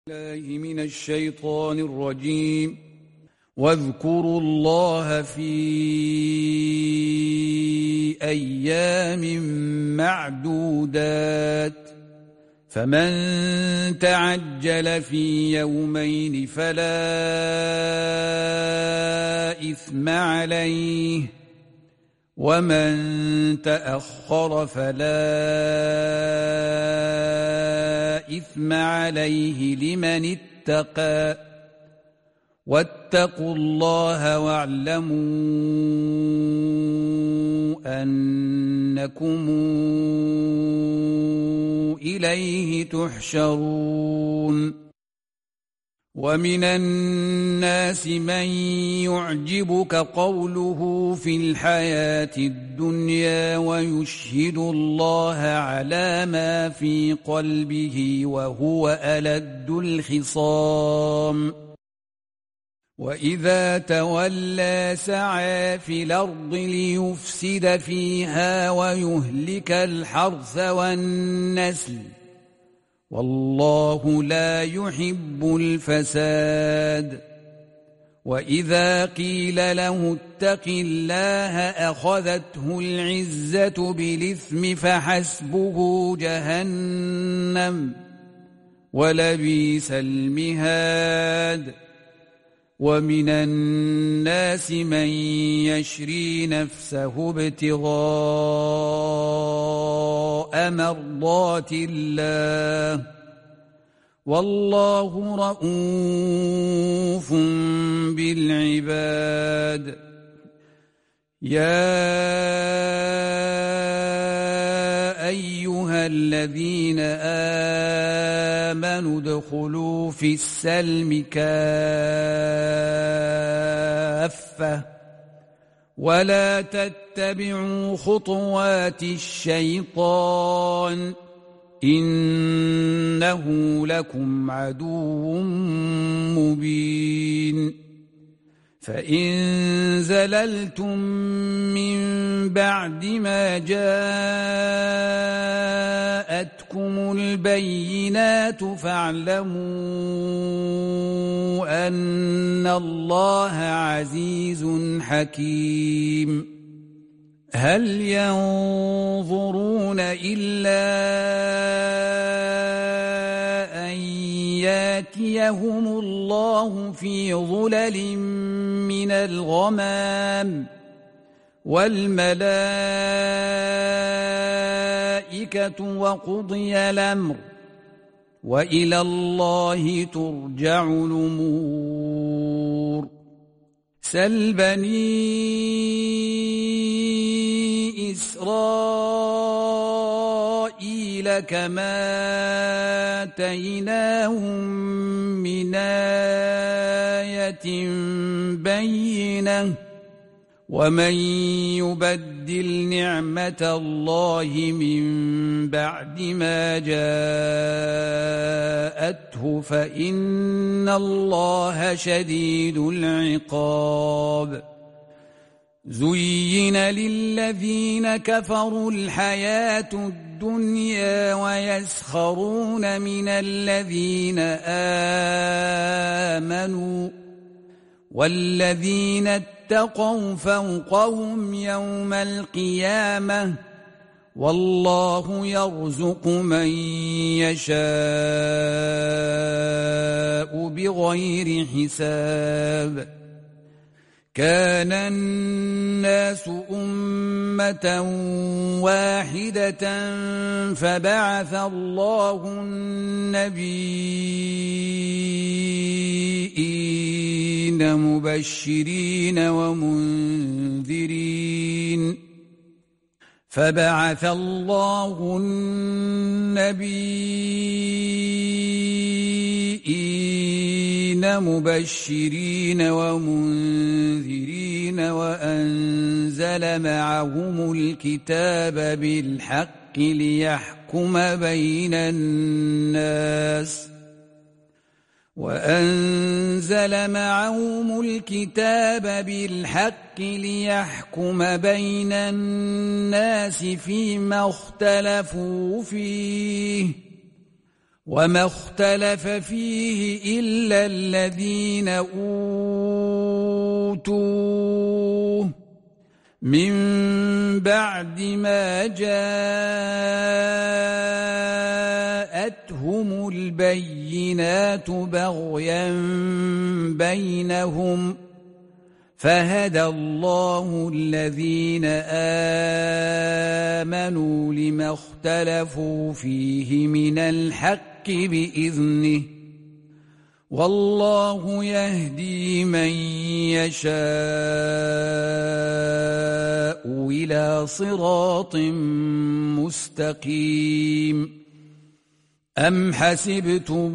الله من الشيطان الرجيم. واذكروا الله في أيام معدودات، فمن تعجل في يومين فلا إثم عليه، ومن تأخر فلا إثم عليه لمن اتقى. واتقوا الله واعلموا أنكم إليه تحشرون. ومن الناس من يعجبك قوله في الحياة الدنيا ويشهد الله على ما في قلبه وهو ألد الخصام. وإذا تولى سعى في الأرض ليفسد فيها ويهلك الحرث والنسل، والله لا يحب الفساد. وإذا قيل له اتق الله أخذته العزة بالإثم فحسبه جهنم ولبئس المهاد. ومن الناس من يشري نفسه ابتغاء مرضات الله، والله رؤوف بالعباد. يا أيها الذين آمنوا ادخلوا في السلم كافة ولا تتبعوا خطوات الشيطان، إنه لكم عدو مبين. فإن زللتم من بعد ما جاءتكم البينات فاعلموا أن الله عزيز حكيم. هل ينظرون إلا أن ياتيهم الله في ظلل من الغمام والملائكة وقضي الأمر وإلى الله ترجع الأمور. سل بني إسرائيل كما آتيناهم من آية بينة، ومن يبدل نعمة الله من بعد ما جاءته فإن الله شديد العقاب. زين للذين كفروا الحياة الدنيا ويسخرون من الذين آمنوا، والذين اتقوا فوقهم يوم القيامة، والله يرزق من يشاء بغير حساب. كان الناس أمة واحدة فبعث الله النبيين مبشرين ومنذرين، فبعث الله النبيين مبشرين ومنذرين وأنزل معهم الكتاب بالحق ليحكم بين الناس فيما اختلفوا فيه، وما اختلف فيه إلا الذين أوتوه من بعد ما جاءتهم البينات بغيا بينهم فهدى الله الذين آمنوا لما اختلفوا فيه من الحق بإذنه والله يهدي من يشاء إلى صراط مستقيم أم حسبتم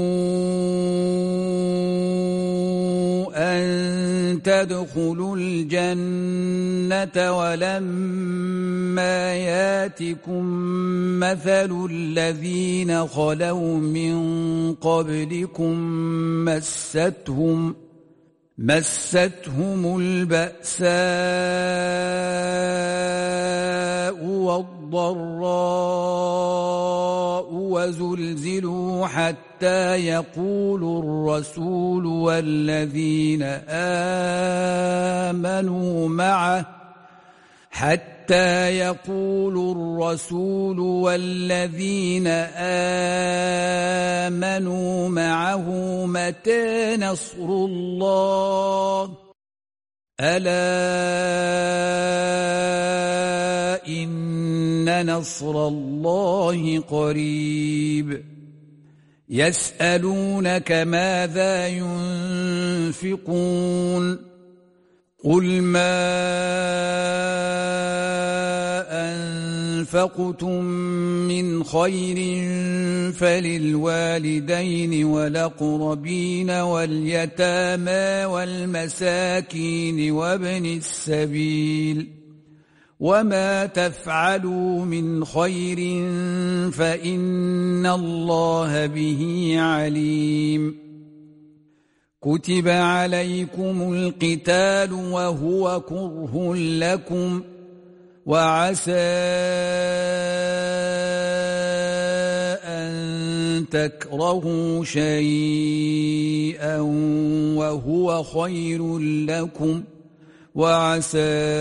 أن تدخلوا الجنة ولما ياتكم مثل الذين خلوا من قبلكم مستهم البأساء والضراء وزلزلوا حتى يقول الرسول والذين آمنوا معه متى نصر الله ألا إن نصر الله قريب يسألونك ماذا ينفقون قل ما أنفقتم من خير فللوالدين والأقربين واليتامى والمساكين وابن السبيل وما تفعلوا من خير فإن الله به عليم كتب عليكم القتال وهو كره لكم وعسى أن تكرهوا شيئا وهو خير لكم وعسى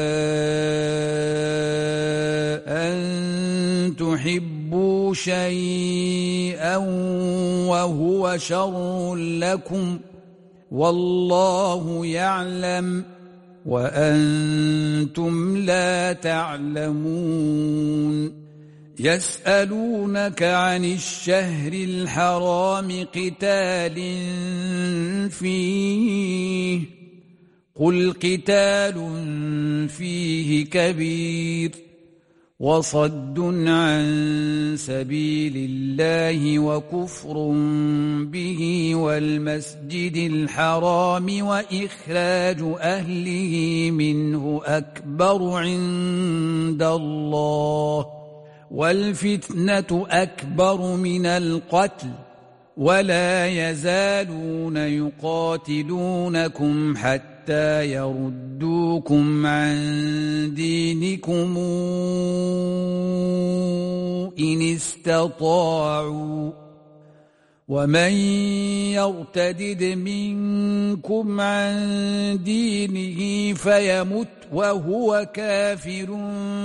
أن تحبوا شيئا وهو شر لكم والله يعلم وأنتم لا تعلمون يسألونك عن الشهر الحرام قتال فيه قل قتال فيه كبير وصد عن سبيل الله وكفر به والمسجد الحرام وإخراج أهله منه أكبر عند الله والفتنة أكبر من القتل ولا يزالون يقاتلونكم حتى يردوكم عن دينكم إن استطاعوا ومن يرتدد منكم عن دينه فيمت وهو كافر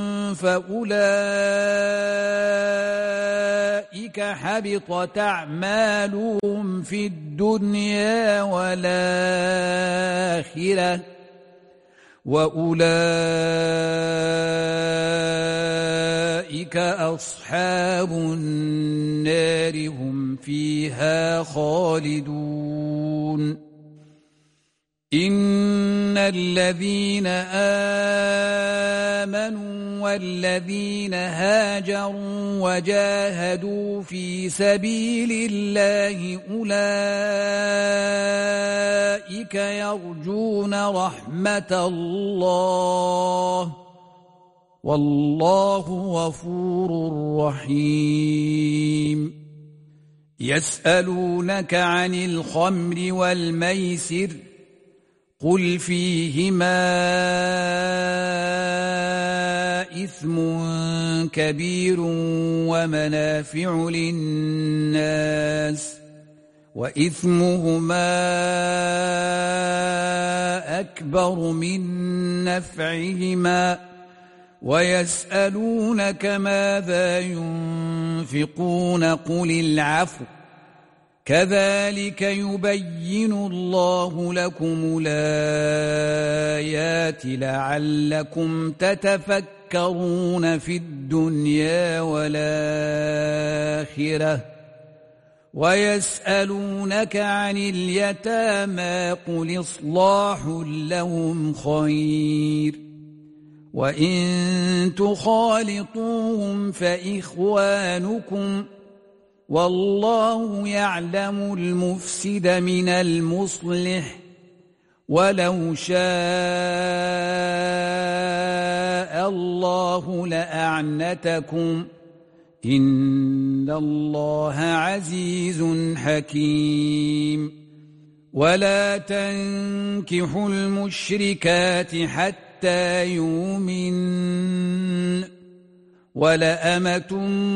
فأولئك حبطت أعمالهم في الدنيا والآخرة وأولئك أصحاب النار هم فيها خالدون إن الذين آمنوا والذين هاجروا وجاهدوا في سبيل الله أولئك يرجون رحمة الله والله غفور رحيم يسألونك عن الخمر والميسر قل فيهما إثم كبير ومنافع للناس وإثمهما أكبر من نفعهما ويسألونك ماذا ينفقون قل العفو كذلك يبين الله لكم الآيات لعلكم تتفكرون في الدنيا والآخرة ويسألونك عن اليتامى قل إصلاح لهم خير وإن تخالطوهم فإخوانكم والله يعلم المفسد من المصلح ولو شاء الله لأعنتكم إن الله عزيز حكيم ولا تنكحوا المشركات حتى يؤمنن ولأمة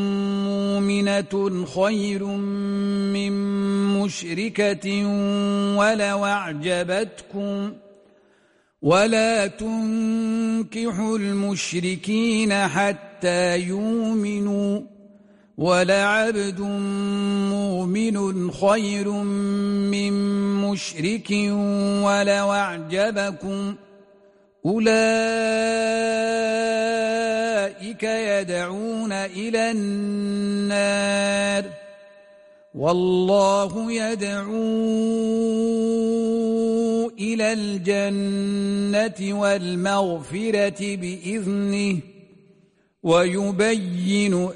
مؤمنة خير من مشركة ولو أعجبتكم ولا تنكحوا المشركين حتى يؤمنوا ولعبد مؤمن خير من مشرك ولو أعجبكم أولئك يدعون إلى النار والله يدعو إلى الجنة والمغفرة بإذنه ويبين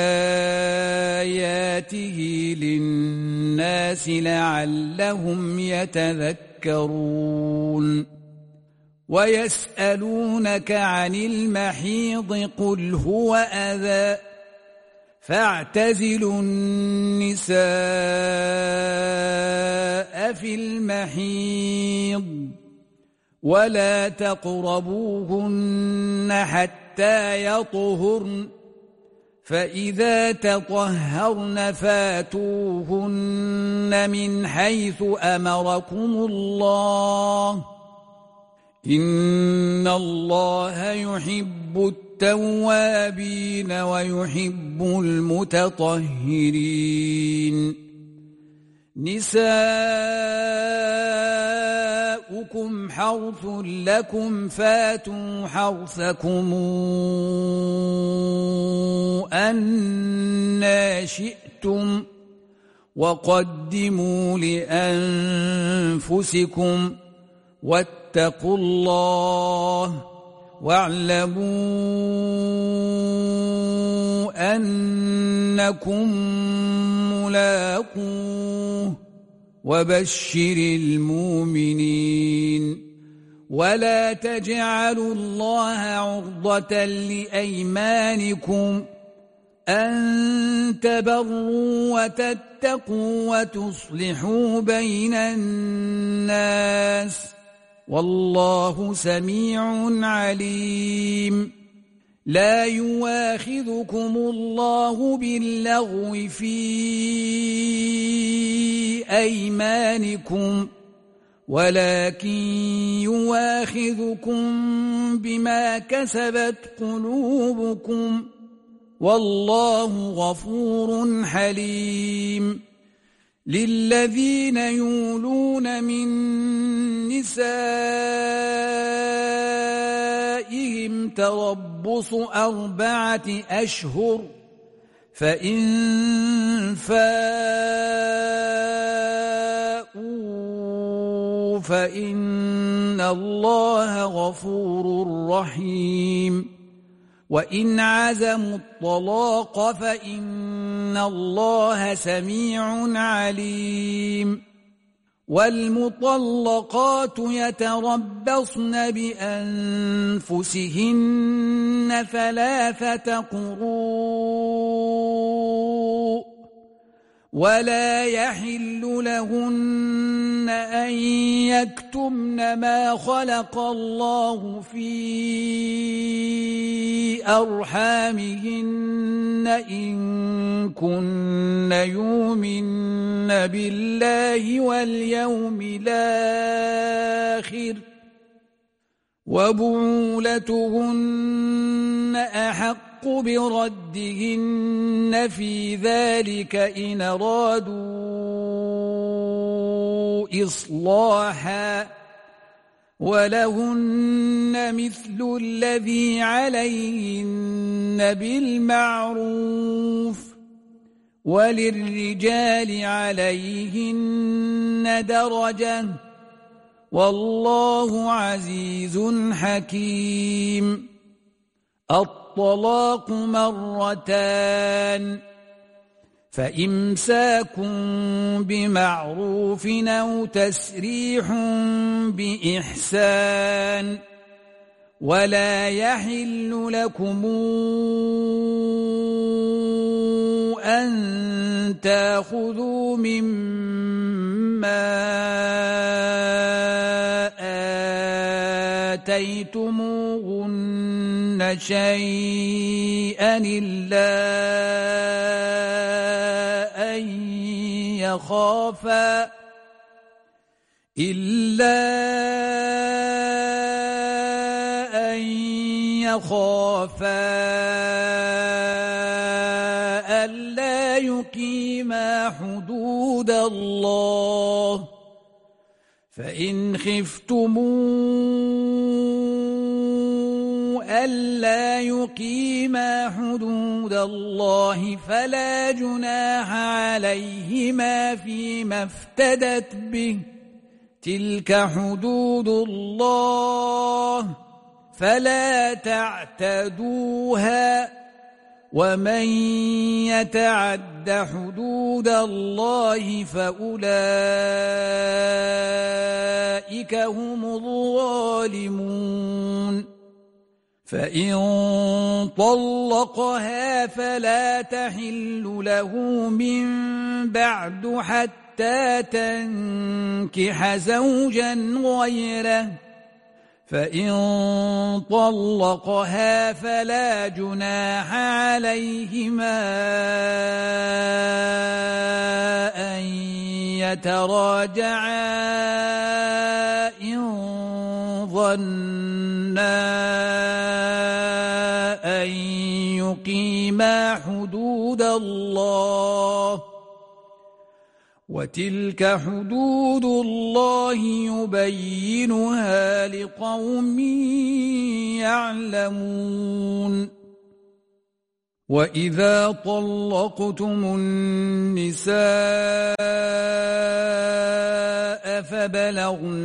آياته للناس لعلهم يتذكرون ويسألونك عن المحيض قل هو أذى فاعتزلوا النساء في المحيض ولا تقربوهن حتى يطهرن فإذا تطهرن فاتوهن من حيث أمركم الله إن الله يحب التوابين ويحب المتطهرين نساؤكم حرث لكم فاتوا حرثكم أنى شئتم وقدموا لأنفسكم واتقوا الله واعلموا أنكم ملاقوه وبشر المؤمنين ولا تجعلوا الله عرضة لأيمانكم أن تبروا وتتقوا وتصلحوا بين الناس والله سميع عليم لا يواخذكم الله باللغو في أيمانكم ولكن يواخذكم بما كسبت قلوبكم والله غفور حليم للذين يولون من نسائهم تربص 4 أشهر فإن فاءوا فإن الله غفور رحيم وإن عزموا الطلاق فإن الله سميع عليم والمطلقات يتربصن بأنفسهن 3 قروء ولا يحل لهن أن يكتمن ما خلق الله في أرحامهن إن كن يؤمن بالله واليوم الآخر وبعولتهن أحق بردهن في ذلك إن أرادوا إصلاحا ولهن مثل الذي عليهن بالمعروف وللرجال عليهن درجة والله عزيز حكيم. الطلاق مرتان فإمساك بمعروف أو تسريح بإحسان ولا يحل لكم أن تأخذوا مما آتيتموهن شيئا إلا أن يخافا ألا يقيما حدود الله فإن خفتموا ألا يقيما حدود الله فلا جناح عليهما فيما افتدت به تلك حدود الله فلا تعتدوها ومن يتعد حدود الله فأولئك هم الظالمون. فإن طلقها فلا تحل له من بعد حتى تنكح زوجا غيره فإن طلقها فلا جناح عليهما أن يتراجعا إن ظنا أن يقيما حدود الله وتلك حدود الله يبينها لقوم يعلمون. وإذا طلقتم النساء فبلغن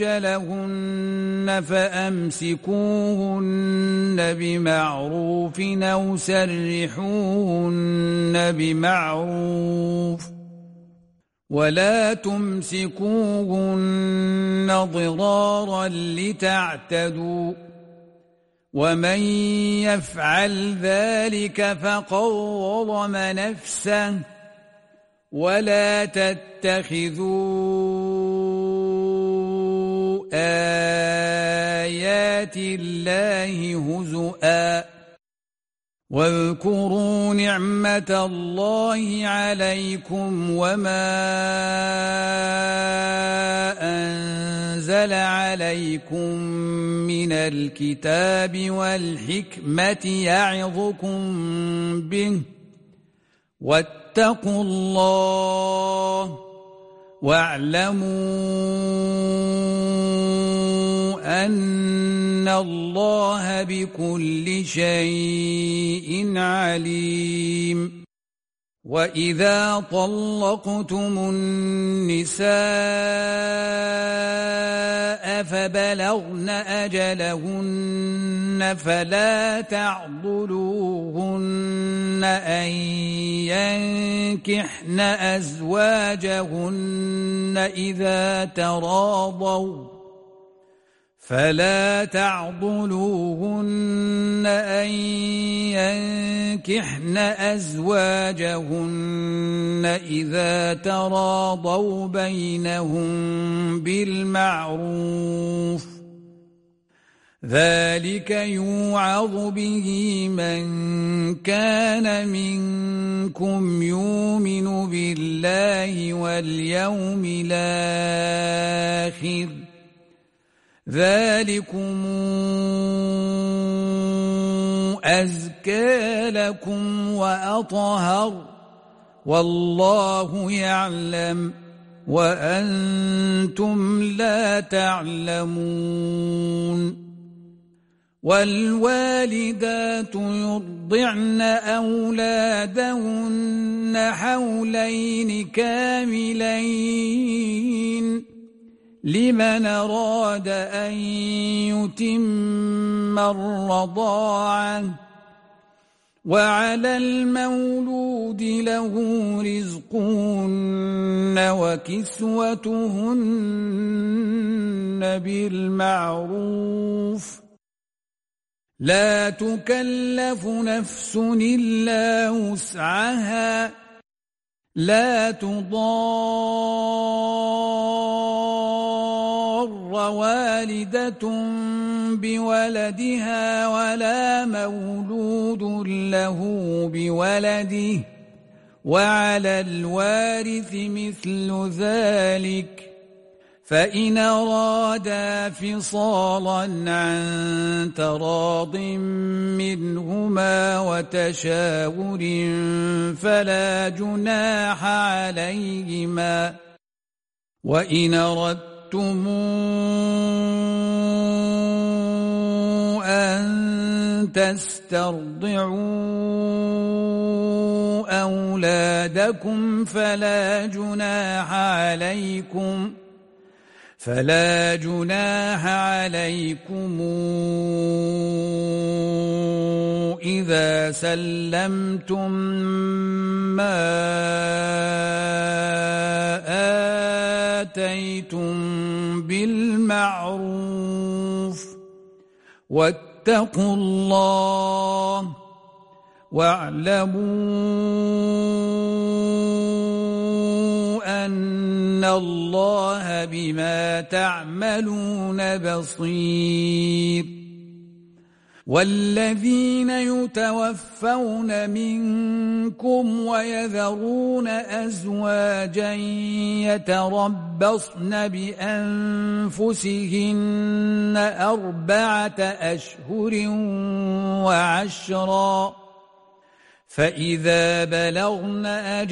أجلهن فأمسكوهن بمعروف أو سرحوهن بمعروف ولا تمسكوهن ضرارا لتعتدوا ومن يفعل ذلك فقد ظلم نفسه ولا تتخذوا آيات الله هزؤا واذكروا نعمة الله عليكم وما أنزل عليكم من الكتاب والحكمة يعظكم به واتقوا الله واعلموا أن الله بكل شيء عليم. وإذا طلقتم النساء فبلغن أجلهن فلا تعضلوهن أن ينكحن أزواجهن إذا تراضوا فلا تعضلوهن أن ينكحن أزواجهن إذا تراضوا بينهم بالمعروف، ذلك يوعظ به من كان منكم يؤمن بالله واليوم الآخر، ذلكم أزكى لكم وأطهر، والله يعلم وأنتم لا تعلمون. والوالدات يرضعن أولادهن حولين كاملين لمن أراد أن يتم الرضاعة، وعلى المولود له رزقهن وكسوتهن بالمعروف، لا تكلف نفس إلا وسعها، لا تضار والدة بولدها ولا مولود له بولده، وعلى الوارث مثل ذلك، فإن أرادا فصالا عن تراض منهما وتشاور فلا جناح عليهما. وإن أردتم أن تسترضعوا أولادكم فلا جناح عليكم إذا سلمتم ما آتيتم بالمعروف، واتقوا الله واعلموا أن الله بما تعملون بصير. والذين يتوفون منكم ويذرون أزواجا يتربصن بأنفسهن 4 أشهر وعشرا، فإذا بلغن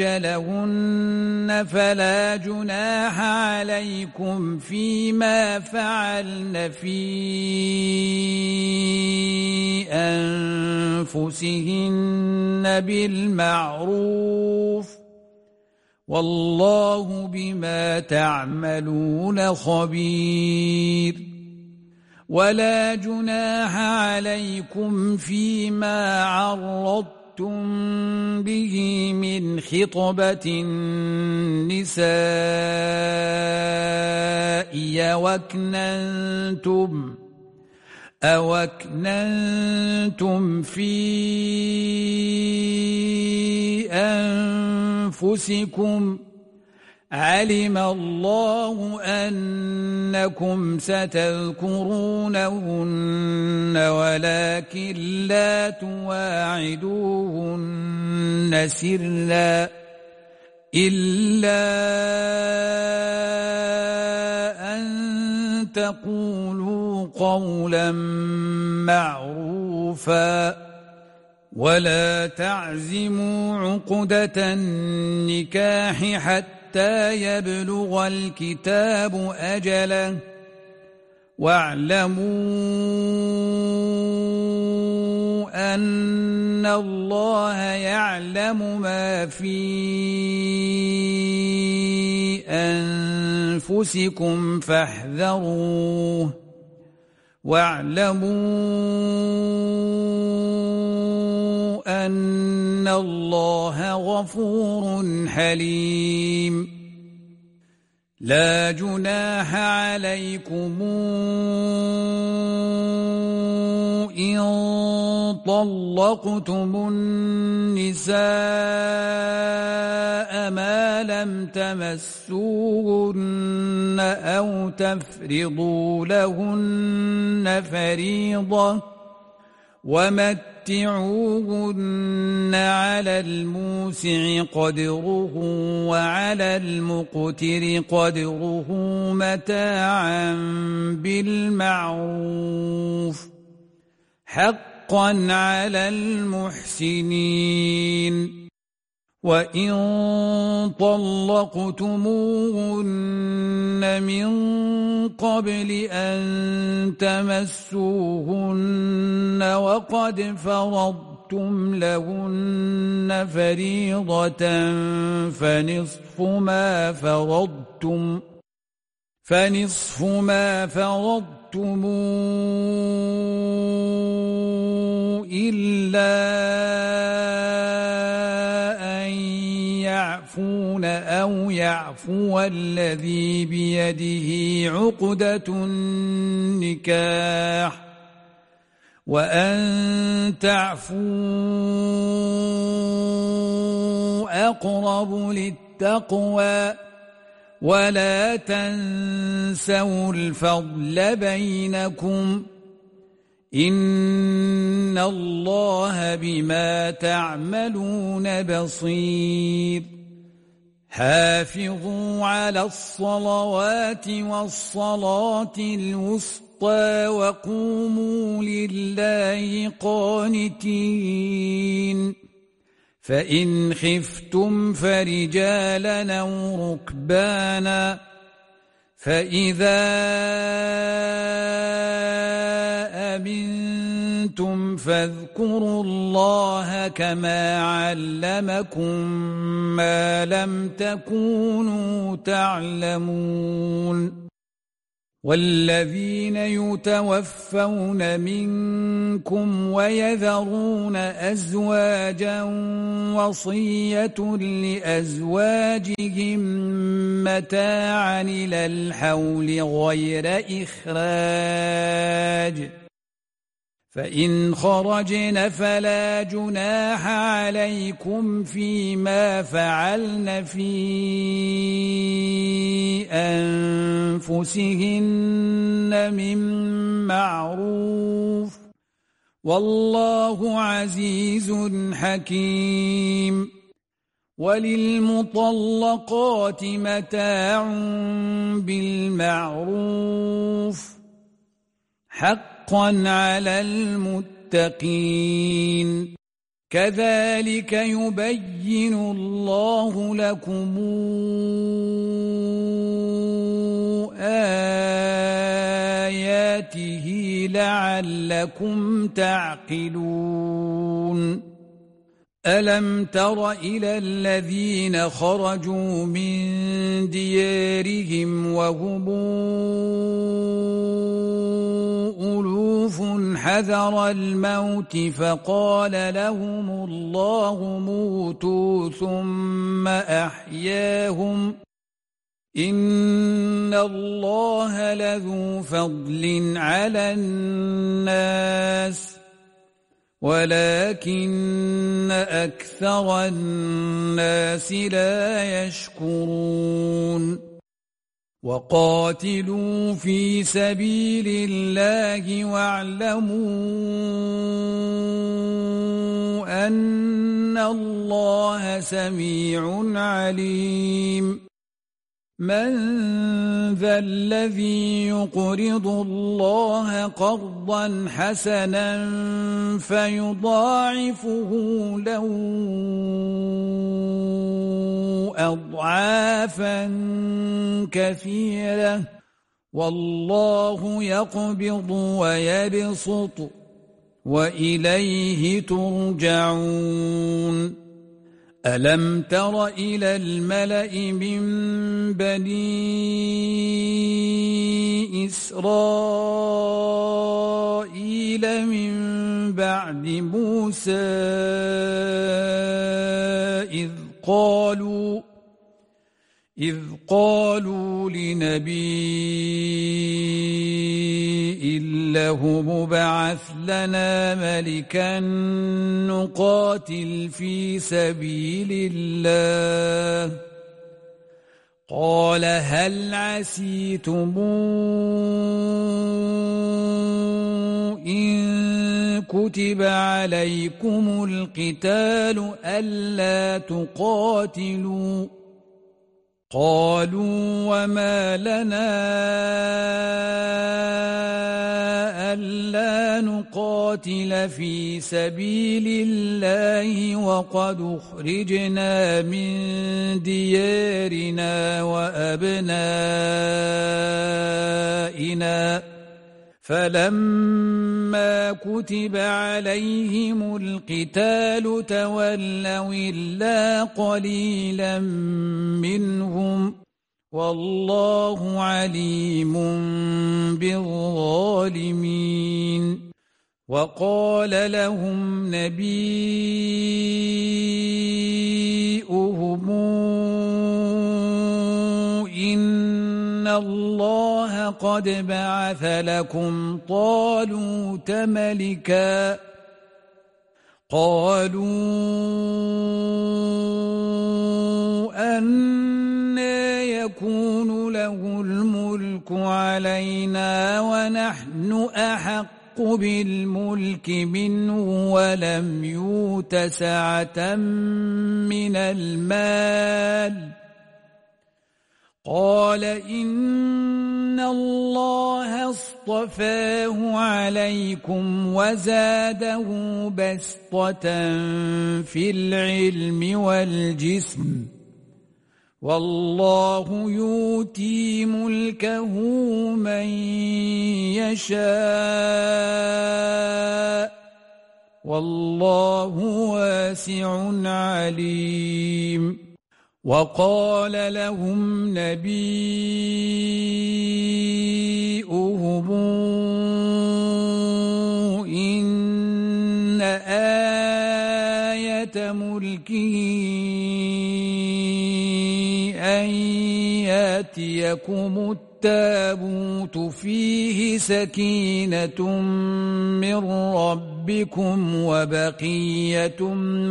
أجلهن فلا جناح عليكم فيما فعلن في أنفسهن بالمعروف، والله بما تعملون خبير. ولا جناح عليكم فيما عرضتم به من خطبة النساء أو أكننتم في أنفسكم، علم الله أنكم ستذكرونهن ولكن لا تواعدوهن سرا إلا أن تقولوا قولا معروفا، ولا تعزموا عقدة النكاح حتى يبلغ الكتاب أجله، واعلموا أن الله يعلم ما في أنفسكم فاحذروه، واعلموا أن الله غفور حليم. لا جناح عليكم إن طلقتم النساء ما لم تمسوهن أو تفرضوا لهن فريضة ومتعوهن على الموسع قدره وعلى المقتر قدره متاعا بالمعروف حقا على المحسنين وإن طلقتموهن من قبل أن تمسوهن وقد فرضتم لهن فريضة فنصف ما فرضتم إلا أن يعفون أو يعفو الذي بيده عقدة النكاح وأن تعفوا أقرب للتقوى ولا تنسوا الفضل بينكم إن الله بما تعملون بصير حافظوا على الصلوات والصلاة الوسطى وقوموا لله قانتين فإن خفتم فرجالا أو ركبانا فإذا أمنتم فاذكروا الله كما علمكم ما لم تكونوا تعلمون والذين يتوفون منكم ويذرون أزواجا وصية لأزواجهم متاعا إلى الحول غير إخراج فإن خرجن فلا جناح عليكم فيما فعلن في أنفسهن من معروف والله عزيز حكيم وللمطلقات متاع بالمعروف حقا على المتقين كذلك يبين الله لكم آياته لعلكم تعقلون ألم تر إلى الذين خرجوا من ديارهم وهم ألوف حذر الموت فقال لهم الله موتوا ثم أحياهم إن الله لذو فضل على الناس ولكن أكثر الناس لا يشكرون وقاتلوا في سبيل الله واعلموا أن الله سميع عليم من ذا الذي يقرض الله قرضا حسنا فيضاعفه له أضعافا كثيرة والله يقبض ويبسط وإليه ترجعون ألم تر إلى الملأ من بني إسرائيل من بعد موسى إذ قالوا لنبي له مبعث لنا ملكا نقاتل في سبيل الله قال هل عسيتم إن كتب عليكم القتال ألا تقاتلوا قالوا وما لنا ألا نقاتل في سبيل الله وقد أخرجنا من ديارنا وأبنائنا فلما كتب عليهم القتال تولوا إلا قليلا منهم والله عليم بالظالمين وقال لهم نبيؤهم إن الله قد بعث لكم طالوت ملكا قالوا أنى يكون له الملك علينا ونحن أحق بالملك منه ولم يؤت سعة من المال قال إن الله اصطفاه عليكم وزاده بسطة في العلم والجسم والله يؤتي ملكه من يشاء والله واسع عليم وقال لهم نبيؤهم إن آية ملكه أن يأتيكم التابوت فيه سكينة من ربكم وبقية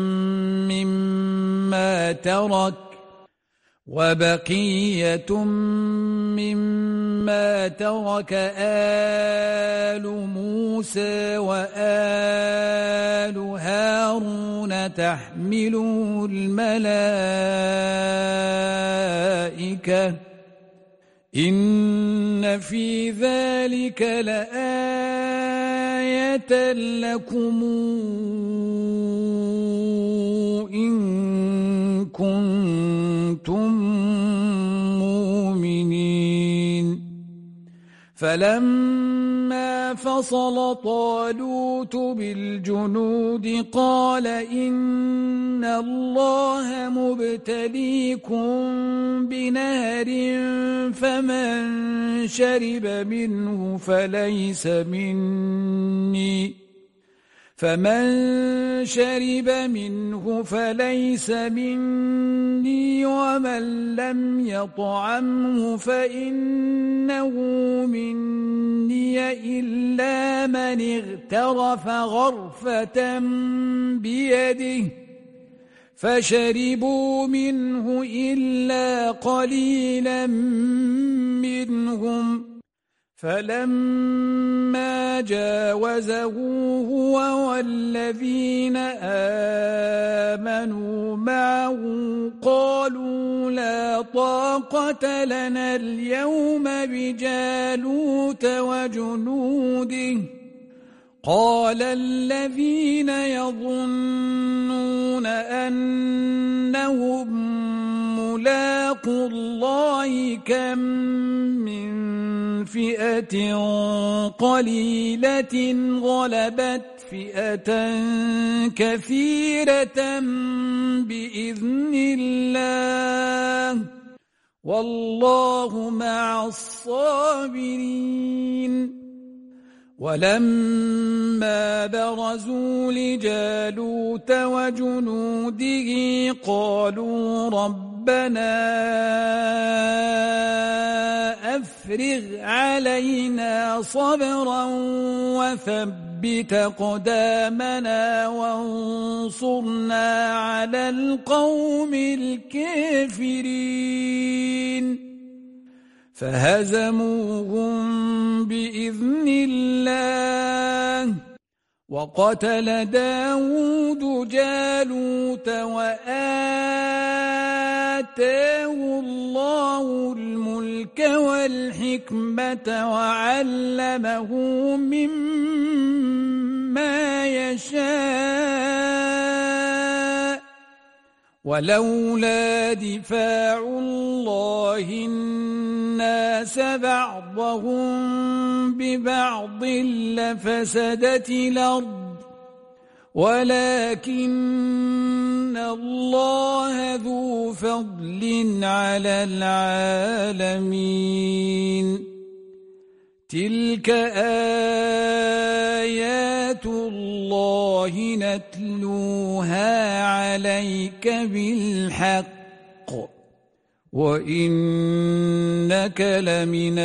مما ترك آل موسى وآل هارون تحمله الملائكة إن في ذلك لآية لكم إن كنتم مؤمنين فلما فصل طالوت بالجنود قال إن الله مبتليكم بنهر فمن شرب منه فليس مني ومن لم يطعمه فإنه مني إلا من اغترف غرفة بيده فشربوا منه إلا قليلا منهم فلما جاوزه هو والذين آمنوا معه قالوا لا طاقة لنا اليوم بجالوت وجنوده قال الذين يظنون أنهم ملاقو الله كم من فئة قليلة غلبت فئة كثيرة بإذن الله والله مع الصابرين ولما برزوا لجالوت وجنوده قالوا ربنا ربنا أفرغ علينا صبرا وثبت أقدامنا وانصرنا على القوم الكافرين فهزموهم بإذن الله وقتل داود جالوت وآتاه الله الملك والحكمة وعلمه مما يشاء ولولا دفاع الله الناس بعضهم ببعض لفسدت الأرض ولكن الله ذو فضل على العالمين تلك آيات الله نتلوها عليك بالحق وإنك لمن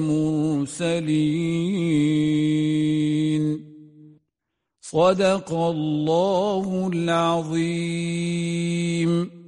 المرسلين صدق الله العظيم.